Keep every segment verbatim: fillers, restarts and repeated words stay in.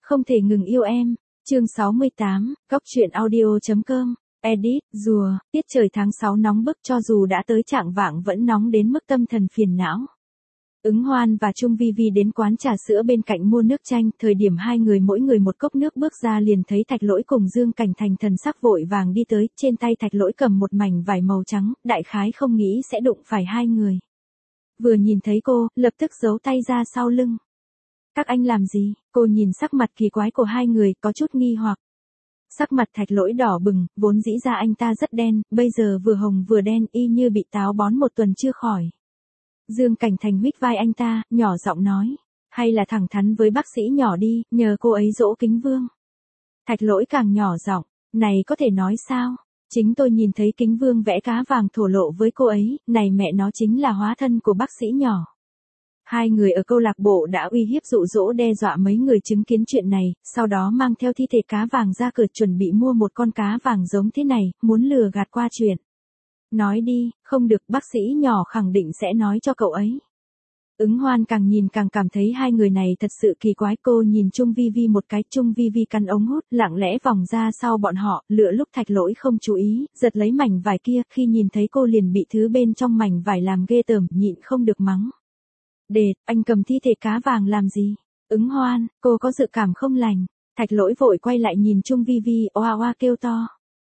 Không thể ngừng yêu em. Chương sáu mươi tám, Cóc truyện audio chấm com. Edit, rùa, tiết trời tháng sáu nóng bức cho dù đã tới trạng vạng vẫn nóng đến mức tâm thần phiền não. Ứng Hoan và Trung Vi Vi đến quán trà sữa bên cạnh mua nước chanh, thời điểm hai người mỗi người một cốc nước bước ra liền thấy Thạch Lỗi cùng Dương Cảnh Thành thần sắc vội vàng đi tới, trên tay Thạch Lỗi cầm một mảnh vải màu trắng, đại khái không nghĩ sẽ đụng phải hai người. Vừa nhìn thấy cô, lập tức giấu tay ra sau lưng. Các anh làm gì? Cô nhìn sắc mặt kỳ quái của hai người, có chút nghi hoặc. Sắc mặt Thạch Lỗi đỏ bừng, vốn dĩ ra anh ta rất đen, bây giờ vừa hồng vừa đen, y như bị táo bón một tuần chưa khỏi. Dương Cảnh Thành huýt vai anh ta, nhỏ giọng nói, hay là thẳng thắn với bác sĩ nhỏ đi, nhờ cô ấy dỗ Kính Vương. Thạch Lỗi càng nhỏ giọng, này có thể nói sao? Chính tôi nhìn thấy Kính Vương vẽ cá vàng thổ lộ với cô ấy, này mẹ nó chính là hóa thân của bác sĩ nhỏ. Hai người ở câu lạc bộ đã uy hiếp dụ dỗ đe dọa mấy người chứng kiến chuyện này, sau đó mang theo thi thể cá vàng ra cửa chuẩn bị mua một con cá vàng giống thế này, muốn lừa gạt qua chuyện. Nói đi, không được, bác sĩ nhỏ khẳng định sẽ nói cho cậu ấy. Ứng Hoan càng nhìn càng cảm thấy hai người này thật sự kỳ quái. Cô nhìn Trung Vi Vi một cái, Trung Vi Vi căn ống hút, lặng lẽ vòng ra sau bọn họ, lựa lúc Thạch Lỗi không chú ý, giật lấy mảnh vải kia, khi nhìn thấy cô liền bị thứ bên trong mảnh vải làm ghê tởm, nhịn không được mắng. Đệt, anh cầm thi thể cá vàng làm gì? Ứng Hoan, cô có dự cảm không lành. Thạch Lỗi vội quay lại nhìn Trung Vi Vi, oa oa kêu to.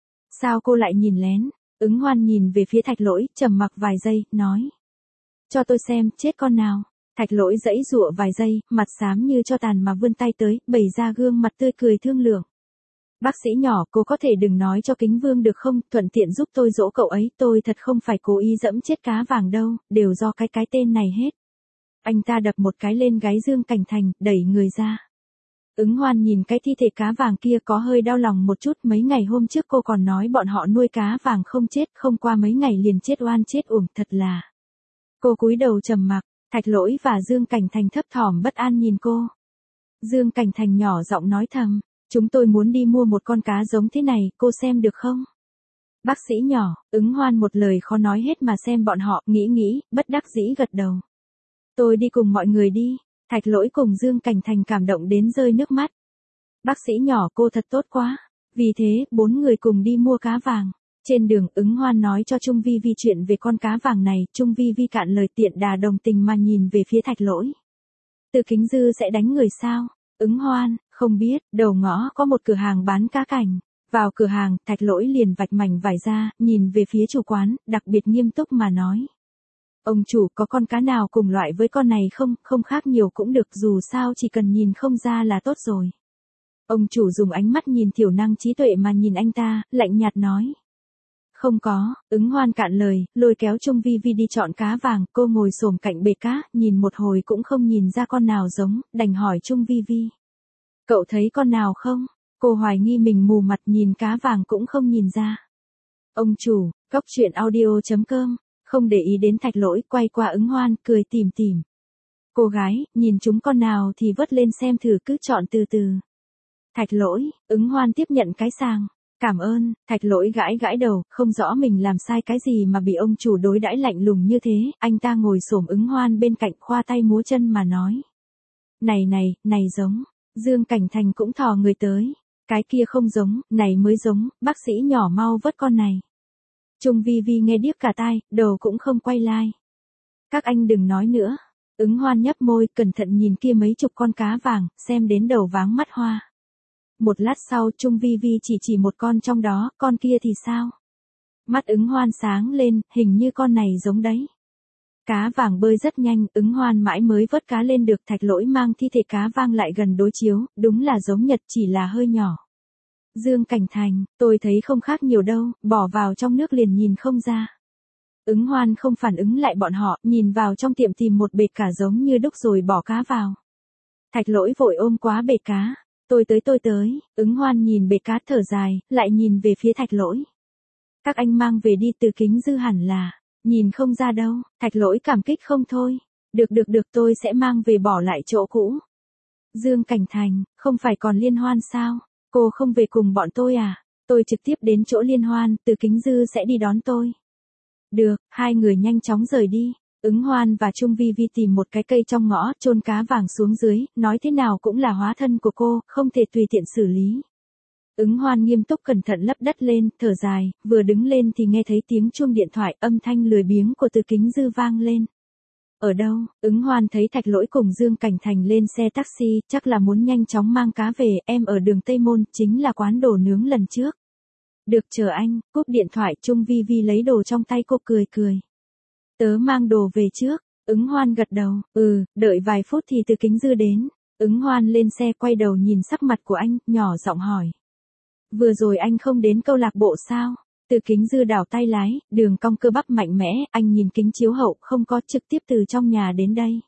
Sao cô lại nhìn lén? Ứng Hoan nhìn về phía Thạch Lỗi, trầm mặc vài giây, nói. Cho tôi xem, chết con nào. Thạch Lỗi giãy giụa vài giây, mặt xám như cho tàn mà vươn tay tới, bày ra gương mặt tươi cười thương lượng. Bác sĩ nhỏ, cô có thể đừng nói cho Kính Vương được không, thuận tiện giúp tôi dỗ cậu ấy, tôi thật không phải cố ý dẫm chết cá vàng đâu, đều do cái cái tên này hết. Anh ta đập một cái lên gáy Dương Cảnh Thành, đẩy người ra. Ứng Hoan nhìn cái thi thể cá vàng kia có hơi đau lòng một chút, mấy ngày hôm trước cô còn nói bọn họ nuôi cá vàng không chết, không qua mấy ngày liền chết oan chết uổng, thật là. Cô cúi đầu trầm mặc, Thạch Lỗi và Dương Cảnh Thành thấp thỏm bất an nhìn cô. Dương Cảnh Thành nhỏ giọng nói thầm, chúng tôi muốn đi mua một con cá giống thế này, cô xem được không? Bác sĩ nhỏ, Ứng Hoan một lời khó nói hết mà xem bọn họ, nghĩ nghĩ, bất đắc dĩ gật đầu. Tôi đi cùng mọi người đi. Thạch Lỗi cùng Dương Cảnh Thành cảm động đến rơi nước mắt. Bác sĩ nhỏ, cô thật tốt quá. Vì thế, bốn người cùng đi mua cá vàng. Trên đường, Ứng Hoan nói cho Trung Vi Vi chuyện về con cá vàng này, Trung Vi Vi cạn lời tiện đà đồng tình mà nhìn về phía Thạch Lỗi. Từ Kính Dư sẽ đánh người sao? Ứng Hoan, không biết, đầu ngõ có một cửa hàng bán cá cảnh. Vào cửa hàng, Thạch Lỗi liền vạch mảnh vải ra, nhìn về phía chủ quán, đặc biệt nghiêm túc mà nói. Ông chủ, có con cá nào cùng loại với con này không, không khác nhiều cũng được, dù sao chỉ cần nhìn không ra là tốt rồi. Ông chủ dùng ánh mắt nhìn thiểu năng trí tuệ mà nhìn anh ta, lạnh nhạt nói. Không có. Ứng Hoan cạn lời, lôi kéo Trung Vi Vi đi chọn cá vàng, cô ngồi xổm cạnh bể cá, nhìn một hồi cũng không nhìn ra con nào giống, đành hỏi Trung Vi Vi. Cậu thấy con nào không? Cô hoài nghi mình mù mặt, nhìn cá vàng cũng không nhìn ra. Ông chủ, Cóc truyện audio chấm com. Không để ý đến Thạch Lỗi, quay qua Ứng Hoan, cười tủm tỉm. Cô gái, nhìn chúng con nào thì vớt lên xem thử, cứ chọn từ từ. Thạch Lỗi, Ứng Hoan tiếp nhận cái sàng. Cảm ơn. Thạch Lỗi gãi gãi đầu, không rõ mình làm sai cái gì mà bị ông chủ đối đãi lạnh lùng như thế, anh ta ngồi xổm Ứng Hoan bên cạnh, khoa tay múa chân mà nói. Này này, này giống. Dương Cảnh Thành cũng thò người tới. Cái kia không giống, này mới giống, bác sĩ nhỏ mau vớt con này. Trung Vi Vi nghe điếc cả tai, đầu cũng không quay lại. Các anh đừng nói nữa. Ứng Hoan nhấp môi, cẩn thận nhìn kia mấy chục con cá vàng, xem đến đầu váng mắt hoa. Một lát sau, Trung Vi Vi chỉ chỉ một con trong đó, con kia thì sao? Mắt Ứng Hoan sáng lên, hình như con này giống đấy. Cá vàng bơi rất nhanh, Ứng Hoan mãi mới vớt cá lên được. Thạch Lỗi mang thi thể cá vàng lại gần đối chiếu, đúng là giống nhật, chỉ là hơi nhỏ. Dương Cảnh Thành, tôi thấy không khác nhiều đâu, bỏ vào trong nước liền nhìn không ra. Ứng Hoan không phản ứng lại bọn họ, nhìn vào trong tiệm tìm một bệt cả giống như đúc rồi bỏ cá vào. Thạch Lỗi vội ôm quá bệt cá, tôi tới tôi tới, Ứng Hoan nhìn bệt cá thở dài, lại nhìn về phía Thạch Lỗi. Các anh mang về đi, Từ Kính Dư hẳn là, nhìn không ra đâu. Thạch Lỗi cảm kích không thôi, được được được, tôi sẽ mang về bỏ lại chỗ cũ. Dương Cảnh Thành, không phải còn liên hoan sao? Cô không về cùng bọn tôi à? Tôi trực tiếp đến chỗ liên hoan, Từ Kính Dư sẽ đi đón tôi. Được, hai người nhanh chóng rời đi. Ứng Hoan và Trung Vi Vi tìm một cái cây trong ngõ, chôn cá vàng xuống dưới, nói thế nào cũng là hóa thân của cô, không thể tùy tiện xử lý. Ứng Hoan nghiêm túc cẩn thận lấp đất lên, thở dài, vừa đứng lên thì nghe thấy tiếng chuông điện thoại, âm thanh lười biếng của Từ Kính Dư vang lên. Ở đâu? Ứng Hoan thấy Thạch Lỗi cùng Dương Cảnh Thành lên xe taxi, chắc là muốn nhanh chóng mang cá về, em ở đường Tây Môn, chính là quán đồ nướng lần trước. Được, chờ anh. Cúp điện thoại, Trung Vi Vi lấy đồ trong tay cô, cười cười. Tớ mang đồ về trước. Ứng Hoan gật đầu, ừ, đợi vài phút thì Từ Kính Dư đến. Ứng Hoan lên xe quay đầu nhìn sắc mặt của anh, nhỏ giọng hỏi. Vừa rồi anh không đến câu lạc bộ sao? Từ Kính Dư đảo tay lái, đường cong cơ bắp mạnh mẽ, anh nhìn kính chiếu hậu, không có, trực tiếp từ trong nhà đến đây.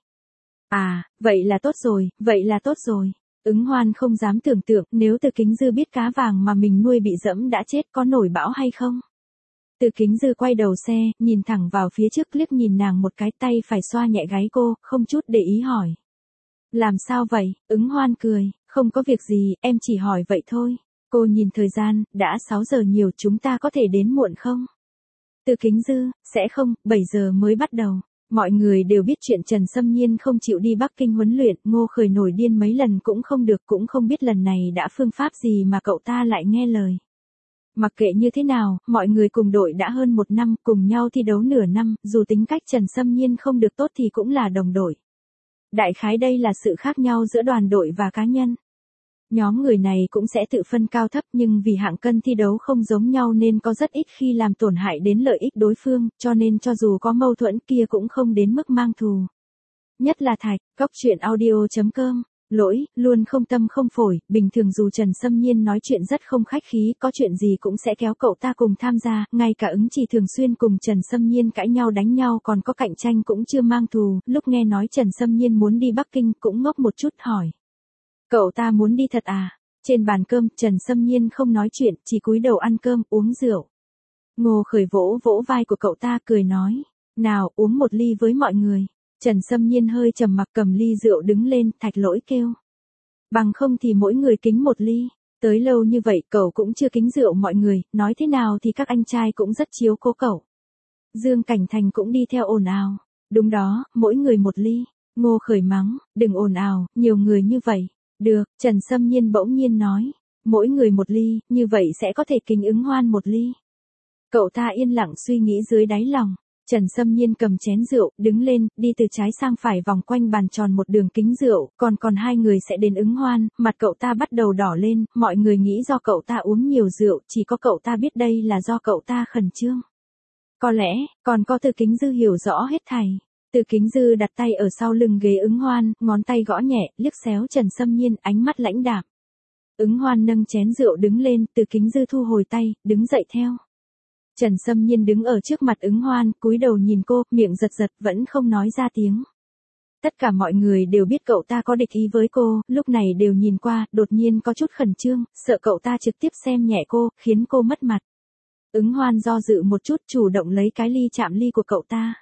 À, vậy là tốt rồi, vậy là tốt rồi. Ứng Hoan không dám tưởng tượng, nếu Từ Kính Dư biết cá vàng mà mình nuôi bị dẫm đã chết có nổi bão hay không? Từ Kính Dư quay đầu xe, nhìn thẳng vào phía trước, liếc nhìn nàng một cái, tay phải xoa nhẹ gáy cô, không chút để ý hỏi. Làm sao vậy? Ứng Hoan cười, không có việc gì, em chỉ hỏi vậy thôi. Cô nhìn thời gian, đã sáu giờ nhiều, chúng ta có thể đến muộn không? Từ Kính Dư, sẽ không, bảy giờ mới bắt đầu. Mọi người đều biết chuyện Trần Sâm Nhiên không chịu đi Bắc Kinh huấn luyện, Ngô Khởi nổi điên mấy lần cũng không được, cũng không biết lần này đã phương pháp gì mà cậu ta lại nghe lời. Mặc kệ như thế nào, mọi người cùng đội đã hơn một năm, cùng nhau thi đấu nửa năm, dù tính cách Trần Sâm Nhiên không được tốt thì cũng là đồng đội. Đại khái đây là sự khác nhau giữa đoàn đội và cá nhân. Nhóm người này cũng sẽ tự phân cao thấp, nhưng vì hạng cân thi đấu không giống nhau nên có rất ít khi làm tổn hại đến lợi ích đối phương, cho nên cho dù có mâu thuẫn kia cũng không đến mức mang thù. Nhất là Thạch, Cóc Truyện Audio chấm com. Lỗi, luôn không tâm không phổi, bình thường dù Trần Sâm Nhiên nói chuyện rất không khách khí, có chuyện gì cũng sẽ kéo cậu ta cùng tham gia, ngay cả Ứng Chỉ thường xuyên cùng Trần Sâm Nhiên cãi nhau đánh nhau, còn có cạnh tranh cũng chưa mang thù, lúc nghe nói Trần Sâm Nhiên muốn đi Bắc Kinh cũng ngốc một chút hỏi. Cậu ta muốn đi thật à? Trên bàn cơm, Trần Sâm Nhiên không nói chuyện, chỉ cúi đầu ăn cơm, uống rượu. Ngô Khởi vỗ vỗ vai của cậu ta, cười nói, nào, uống một ly với mọi người. Trần Sâm Nhiên hơi trầm mặc cầm ly rượu đứng lên, Thạch Lỗi kêu. Bằng không thì mỗi người kính một ly. Tới lâu như vậy cậu cũng chưa kính rượu mọi người, nói thế nào thì các anh trai cũng rất chiếu cố cậu. Dương Cảnh Thành cũng đi theo ồn ào. Đúng đó, mỗi người một ly. Ngô Khởi mắng, đừng ồn ào, nhiều người như vậy. Được, Trần Sâm Nhiên bỗng nhiên nói. Mỗi người một ly, như vậy sẽ có thể kính Ứng Hoan một ly. Cậu ta yên lặng suy nghĩ dưới đáy lòng. Trần Sâm Nhiên cầm chén rượu, đứng lên, đi từ trái sang phải vòng quanh bàn tròn một đường kính rượu, còn còn hai người sẽ đến Ứng Hoan, mặt cậu ta bắt đầu đỏ lên, mọi người nghĩ do cậu ta uống nhiều rượu, chỉ có cậu ta biết đây là do cậu ta khẩn trương. Có lẽ, còn có Từ Kính Dư hiểu rõ hết thảy. Từ Kính Dư đặt tay ở sau lưng ghế Ứng Hoan, ngón tay gõ nhẹ, liếc xéo Trần Sâm Nhiên, ánh mắt lãnh đạm. Ứng Hoan nâng chén rượu đứng lên, Từ Kính Dư thu hồi tay, đứng dậy theo. Trần Sâm Nhiên đứng ở trước mặt Ứng Hoan, cúi đầu nhìn cô, miệng giật giật, vẫn không nói ra tiếng. Tất cả mọi người đều biết cậu ta có địch ý với cô, lúc này đều nhìn qua, đột nhiên có chút khẩn trương, sợ cậu ta trực tiếp xem nhẹ cô, khiến cô mất mặt. Ứng Hoan do dự một chút, chủ động lấy cái ly chạm ly của cậu ta.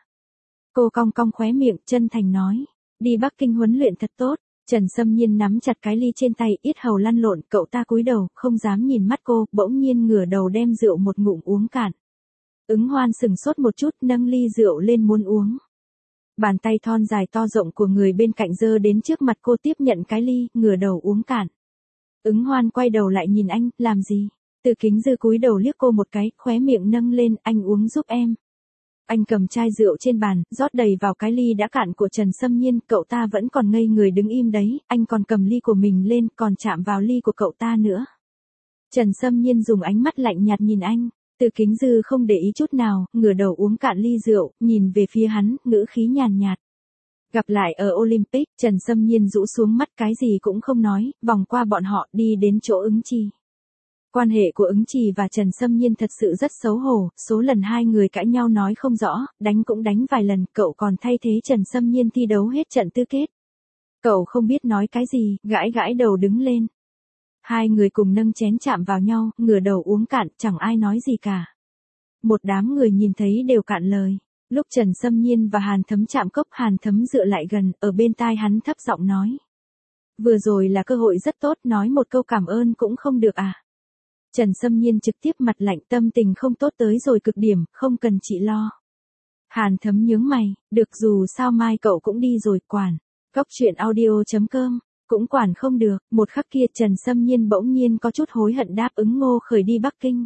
Cô cong cong khóe miệng, chân thành nói, đi Bắc Kinh huấn luyện thật tốt. Trần Sâm Nhiên nắm chặt cái ly trên tay, yết hầu lăn lộn, cậu ta cúi đầu, không dám nhìn mắt cô, bỗng nhiên ngửa đầu đem rượu một ngụm uống cạn. Ứng Hoan sừng sốt một chút, nâng ly rượu lên muốn uống. Bàn tay thon dài to rộng của người bên cạnh giơ đến trước mặt cô, tiếp nhận cái ly, ngửa đầu uống cạn. Ứng Hoan quay đầu lại nhìn anh, làm gì? Từ Kính Dư cúi đầu liếc cô một cái, khóe miệng nâng lên, anh uống giúp em. Anh cầm chai rượu trên bàn, rót đầy vào cái ly đã cạn của Trần Sâm Nhiên, cậu ta vẫn còn ngây người đứng im đấy, anh còn cầm ly của mình lên, còn chạm vào ly của cậu ta nữa. Trần Sâm Nhiên dùng ánh mắt lạnh nhạt nhìn anh. Từ Kính Dư không để ý chút nào, ngửa đầu uống cạn ly rượu, nhìn về phía hắn, ngữ khí nhàn nhạt. Gặp lại ở Olympic, Trần Sâm Nhiên rũ xuống mắt, cái gì cũng không nói, vòng qua bọn họ đi đến chỗ Ứng Trì. Quan hệ của Ứng Trì và Trần Sâm Nhiên thật sự rất xấu hổ, số lần hai người cãi nhau nói không rõ, đánh cũng đánh vài lần, cậu còn thay thế Trần Sâm Nhiên thi đấu hết trận tứ kết. Cậu không biết nói cái gì, gãi gãi đầu đứng lên. Hai người cùng nâng chén chạm vào nhau, ngửa đầu uống cạn, chẳng ai nói gì cả. Một đám người nhìn thấy đều cạn lời. Lúc Trần Sâm Nhiên và Hàn Thấm chạm cốc, Hàn Thấm dựa lại gần, ở bên tai hắn thấp giọng nói. Vừa rồi là cơ hội rất tốt, nói một câu cảm ơn cũng không được à. Trần Sâm Nhiên trực tiếp mặt lạnh, tâm tình không tốt tới rồi cực điểm, không cần chị lo. Hàn Thấm nhướng mày, được dù sao mai cậu cũng đi rồi quản. Cóc truyện audio chấm com, cũng quản không được, một khắc kia Trần Sâm Nhiên bỗng nhiên có chút hối hận đáp ứng Ngô Khởi đi Bắc Kinh.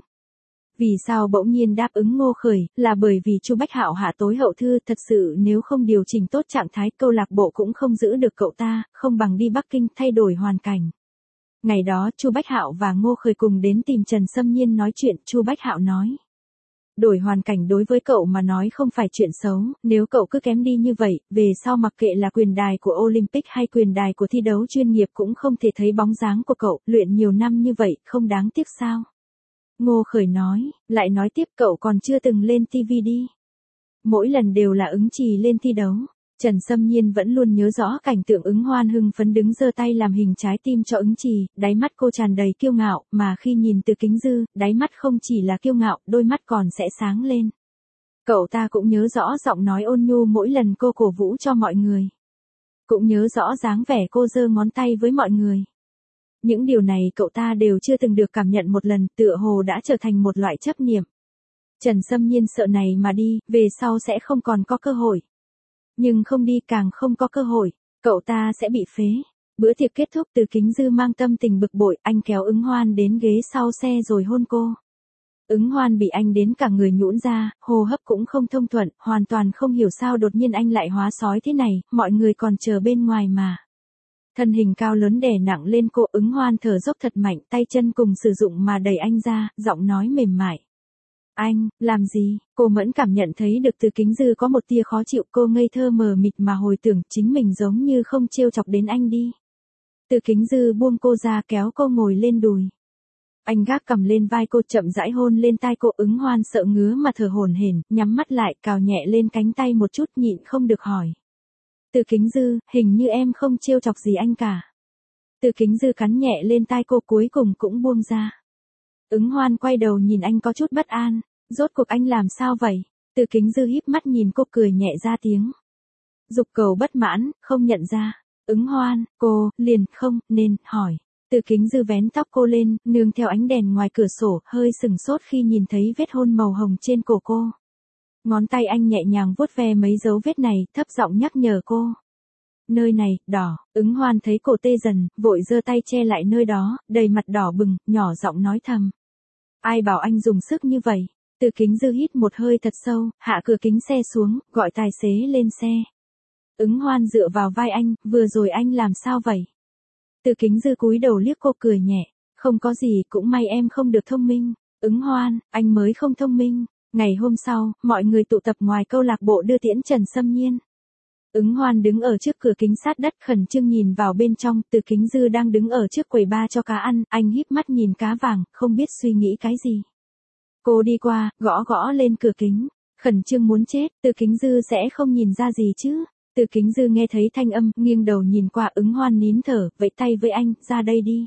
Vì sao bỗng nhiên đáp ứng Ngô Khởi, là bởi vì Chu Bách Hạo hạ tối hậu thư, thật sự nếu không điều chỉnh tốt trạng thái câu lạc bộ cũng không giữ được cậu ta, không bằng đi Bắc Kinh thay đổi hoàn cảnh. Ngày đó Chu Bách Hạo và Ngô Khởi cùng đến tìm Trần Sâm Nhiên nói chuyện, Chu Bách Hạo nói. Đổi hoàn cảnh đối với cậu mà nói không phải chuyện xấu, nếu cậu cứ kém đi như vậy, về sau mặc kệ là quyền đài của Olympic hay quyền đài của thi đấu chuyên nghiệp cũng không thể thấy bóng dáng của cậu, luyện nhiều năm như vậy, không đáng tiếc sao? Ngô Khởi nói, lại nói tiếp cậu còn chưa từng lên ti vi đi. Mỗi lần đều là Ứng Trì lên thi đấu. Trần Sâm Nhiên vẫn luôn nhớ rõ cảnh tượng Ứng Hoan hưng phấn đứng giơ tay làm hình trái tim cho Ứng Trì, đáy mắt cô tràn đầy kiêu ngạo, mà khi nhìn Từ Kính Dư, đáy mắt không chỉ là kiêu ngạo, đôi mắt còn sẽ sáng lên. Cậu ta cũng nhớ rõ giọng nói ôn nhu mỗi lần cô cổ vũ cho mọi người. Cũng nhớ rõ dáng vẻ cô giơ ngón tay với mọi người. Những điều này cậu ta đều chưa từng được cảm nhận một lần, tựa hồ đã trở thành một loại chấp niệm. Trần Sâm Nhiên sợ này mà đi, về sau sẽ không còn có cơ hội. Nhưng không đi càng không có cơ hội, cậu ta sẽ bị phế. Bữa tiệc kết thúc Từ Kính Dư mang tâm tình bực bội, anh kéo Ứng Hoan đến ghế sau xe rồi hôn cô. Ứng Hoan bị anh đến cả người nhũn ra, hô hấp cũng không thông thuận, hoàn toàn không hiểu sao đột nhiên anh lại hóa sói thế này, mọi người còn chờ bên ngoài mà. Thân hình cao lớn đè nặng lên cô, Ứng Hoan thở dốc thật mạnh, tay chân cùng sử dụng mà đẩy anh ra, giọng nói mềm mại. Anh, làm gì? Cô Mẫn cảm nhận thấy được Từ Kính Dư có một tia khó chịu, cô ngây thơ mờ mịt mà hồi tưởng chính mình giống như không trêu chọc đến anh đi. Từ Kính Dư buông cô ra kéo cô ngồi lên đùi. Anh gác cầm lên vai cô chậm rãi hôn lên tai cô. Ứng Hoan sợ ngứa mà thở hổn hển, nhắm mắt lại cào nhẹ lên cánh tay một chút nhịn không được hỏi. Từ Kính Dư, hình như em không trêu chọc gì anh cả. Từ Kính Dư cắn nhẹ lên tai cô cuối cùng cũng buông ra. Ứng Hoan quay đầu nhìn anh có chút bất an, rốt cuộc anh làm sao vậy? Từ Kính Dư híp mắt nhìn cô cười nhẹ ra tiếng. Dục Cầu bất mãn, không nhận ra. Ứng Hoan, cô, liền không, nên, hỏi. Từ Kính Dư vén tóc cô lên, nương theo ánh đèn ngoài cửa sổ, hơi sừng sốt khi nhìn thấy vết hôn màu hồng trên cổ cô. Ngón tay anh nhẹ nhàng vuốt ve mấy dấu vết này, thấp giọng nhắc nhở cô. Nơi này, đỏ. Ứng Hoan thấy cổ tê dần, vội giơ tay che lại nơi đó, đầy mặt đỏ bừng, nhỏ giọng nói thầm. Ai bảo anh dùng sức như vậy? Từ Kính Dư hít một hơi thật sâu, hạ cửa kính xe xuống, gọi tài xế lên xe. Ứng Hoan dựa vào vai anh, vừa rồi anh làm sao vậy? Từ Kính Dư cúi đầu liếc cô cười nhẹ, không có gì, cũng may em không được thông minh. Ứng Hoan, anh mới không thông minh. Ngày hôm sau, mọi người tụ tập ngoài câu lạc bộ đưa tiễn Trần Sâm Nhiên. Ứng Hoan đứng ở trước cửa kính sát đất khẩn trương nhìn vào bên trong, Từ Kính Dư đang đứng ở trước quầy bar cho cá ăn, anh híp mắt nhìn cá vàng, không biết suy nghĩ cái gì. Cô đi qua, gõ gõ lên cửa kính, khẩn trương muốn chết, Từ Kính Dư sẽ không nhìn ra gì chứ. Từ Kính Dư nghe thấy thanh âm, nghiêng đầu nhìn qua. Ứng Hoan nín thở, vẫy tay với anh, ra đây đi.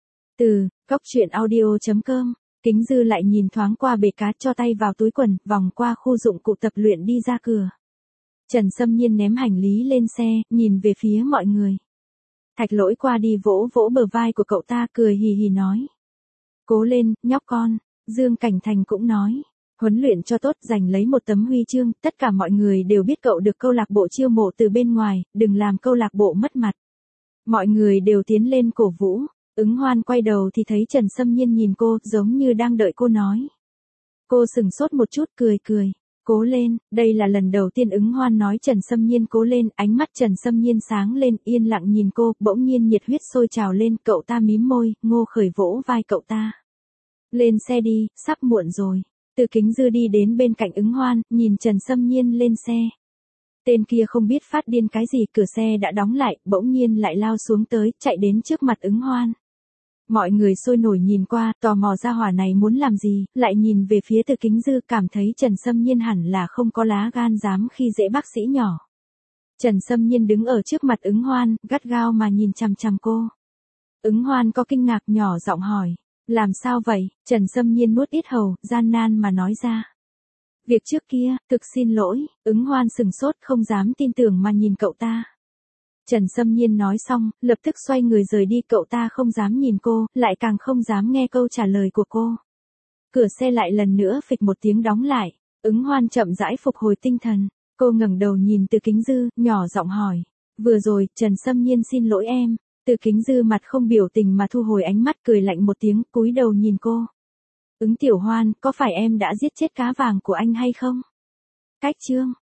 Từ, cóc truyện audio chấm com. Kính Dư lại nhìn thoáng qua bể cá, cho tay vào túi quần, vòng qua khu dụng cụ tập luyện đi ra cửa. Trần Sâm Nhiên ném hành lý lên xe, nhìn về phía mọi người. Thạch Lỗi qua đi vỗ vỗ bờ vai của cậu ta, cười hì hì nói. Cố lên, nhóc con. Dương Cảnh Thành cũng nói. Huấn luyện cho tốt, giành lấy một tấm huy chương, tất cả mọi người đều biết cậu được câu lạc bộ chiêu mộ từ bên ngoài, đừng làm câu lạc bộ mất mặt. Mọi người đều tiến lên cổ vũ. Ứng Hoan quay đầu thì thấy Trần Sâm Nhiên nhìn cô, giống như đang đợi cô nói. Cô sừng sốt một chút, cười cười. Cố lên, đây là lần đầu tiên Ứng Hoan nói Trần Sâm Nhiên cố lên, ánh mắt Trần Sâm Nhiên sáng lên, yên lặng nhìn cô, bỗng nhiên nhiệt huyết sôi trào lên, cậu ta mím môi, Ngô Khởi vỗ vai cậu ta. Lên xe đi, sắp muộn rồi. Từ Kính Dư đi đến bên cạnh Ứng Hoan, nhìn Trần Sâm Nhiên lên xe. Tên kia không biết phát điên cái gì, cửa xe đã đóng lại, bỗng nhiên lại lao xuống tới, chạy đến trước mặt Ứng Hoan. Mọi người sôi nổi nhìn qua, tò mò ra hỏa này muốn làm gì, lại nhìn về phía Từ Kính Dư, cảm thấy Trần Sâm Nhiên hẳn là không có lá gan dám khi dễ bác sĩ nhỏ. Trần Sâm Nhiên đứng ở trước mặt Ứng Hoan, gắt gao mà nhìn chằm chằm cô. Ứng Hoan có kinh ngạc, nhỏ giọng hỏi, làm sao vậy? Trần Sâm Nhiên nuốt ít hầu, gian nan mà nói ra. Việc trước kia, thực xin lỗi. Ứng Hoan sừng sốt, không dám tin tưởng mà nhìn cậu ta. Trần Sâm Nhiên nói xong, lập tức xoay người rời đi, cậu ta không dám nhìn cô, lại càng không dám nghe câu trả lời của cô. Cửa xe lại lần nữa phịch một tiếng đóng lại. Ứng Hoan chậm rãi phục hồi tinh thần, cô ngẩng đầu nhìn Từ Kính Dư, nhỏ giọng hỏi, vừa rồi, Trần Sâm Nhiên xin lỗi em. Từ Kính Dư mặt không biểu tình mà thu hồi ánh mắt, cười lạnh một tiếng, cúi đầu nhìn cô. Ứng Tiểu Hoan, có phải em đã giết chết cá vàng của anh hay không? Cách chương